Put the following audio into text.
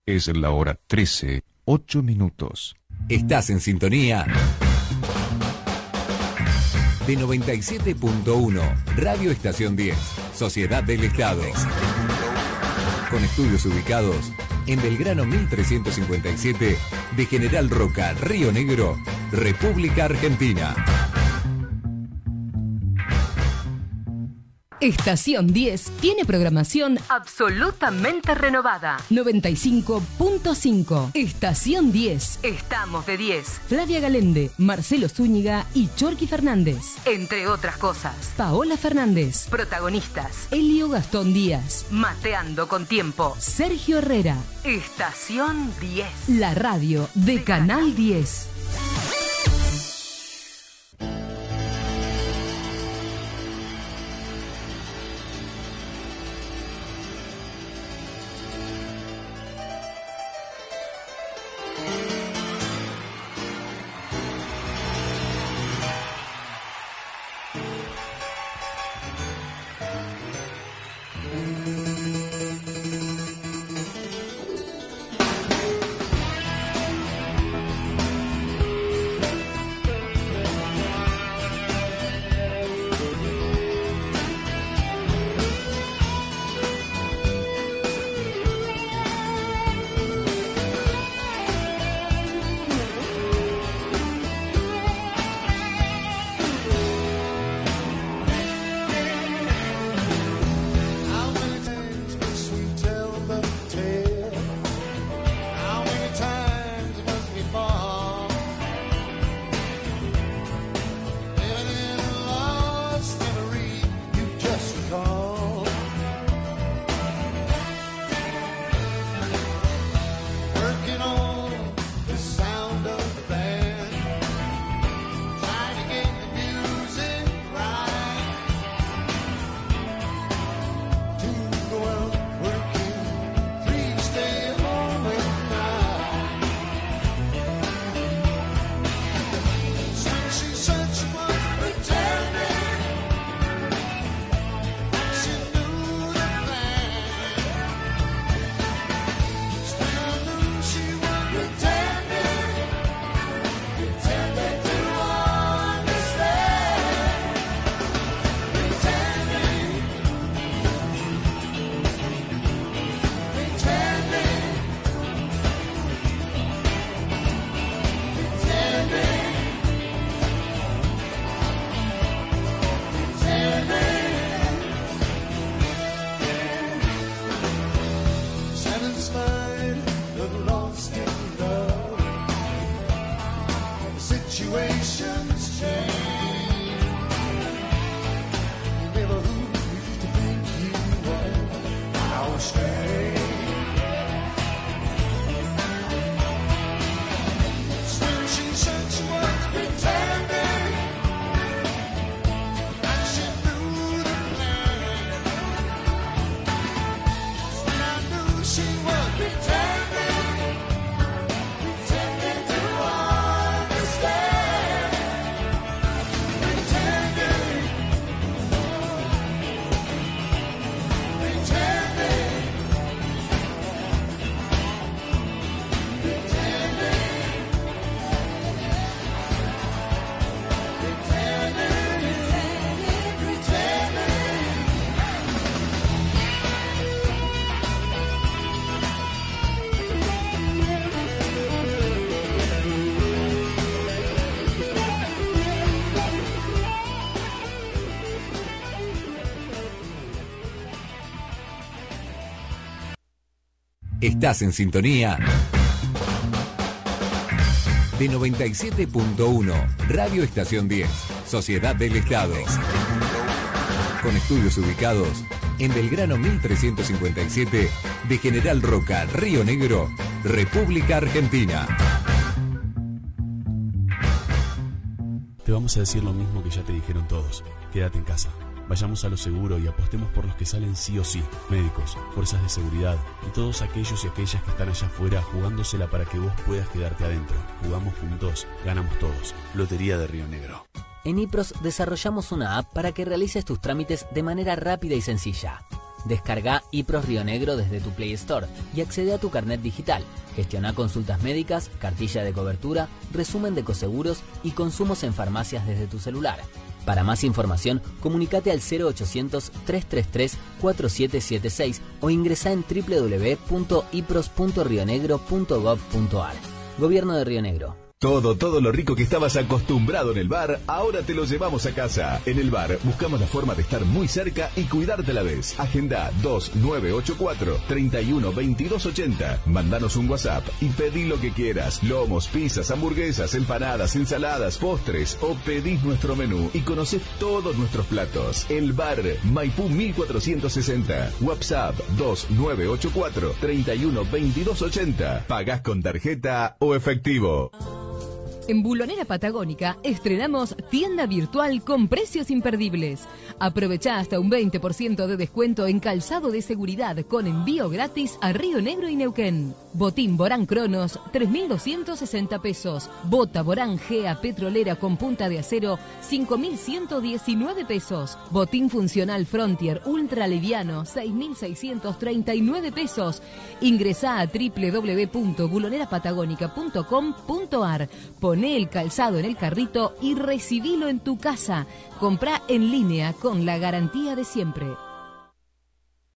Es la hora 13, 8 minutos. Estás en sintonía de 97.1 Radio Estación 10, Sociedad del Estado. Con estudios ubicados en Belgrano 1357 de General Roca, Río Negro, República Argentina. Estación 10 tiene programación absolutamente renovada. 95.5. Estación 10. Estamos de 10. Flavia Galende, Marcelo Zúñiga y Chorqui Fernández. Entre otras cosas. Paola Fernández. Protagonistas. Elio Gastón Díaz. Mateando con tiempo. Sergio Herrera. Estación 10. La radio de Canal 10. Estás en sintonía de 97.1 Radio Estación 10, Sociedad del Estado. Con estudios ubicados en Belgrano 1357 de General Roca, Río Negro, República Argentina. Te vamos a decir lo mismo que ya te dijeron todos. Quédate en casa. Vayamos a lo seguro y apostemos por los que salen sí o sí. Médicos, fuerzas de seguridad y todos aquellos y aquellas que están allá afuera jugándosela para que vos puedas quedarte adentro. Jugamos juntos, ganamos todos. Lotería de Río Negro. En IPROS desarrollamos una app para que realices tus trámites de manera rápida y sencilla. Descarga IPROS Río Negro desde tu Play Store y accede a tu carnet digital. Gestiona consultas médicas, cartilla de cobertura, resumen de coseguros y consumos en farmacias desde tu celular. Para más información, comunícate al 0800-333-4776 o ingresá en www.ipros.rionegro.gov.ar. Gobierno de Río Negro. Todo lo rico que estabas acostumbrado en el bar, ahora te lo llevamos a casa. En el bar buscamos la forma de estar muy cerca y cuidarte a la vez. Agenda 2984-312280. Mandanos un WhatsApp y pedí lo que quieras. Lomos, pizzas, hamburguesas, empanadas, ensaladas, postres o pedís nuestro menú y conocés todos nuestros platos. El bar Maipú 1460. WhatsApp 2984-312280. Pagás con tarjeta o efectivo. En Bulonera Patagónica estrenamos tienda virtual con precios imperdibles. Aprovechá hasta un 20% de descuento en calzado de seguridad con envío gratis a Río Negro y Neuquén. Botín Borán Cronos, 3.260 pesos. Bota Borán Gea Petrolera con punta de acero, 5.119 pesos. Botín Funcional Frontier Ultra Liviano, 6.639 pesos. Ingresá a www.bulonerapatagónica.com.ar. Poné el calzado en el carrito y recibilo en tu casa. Comprá en línea con la garantía de siempre.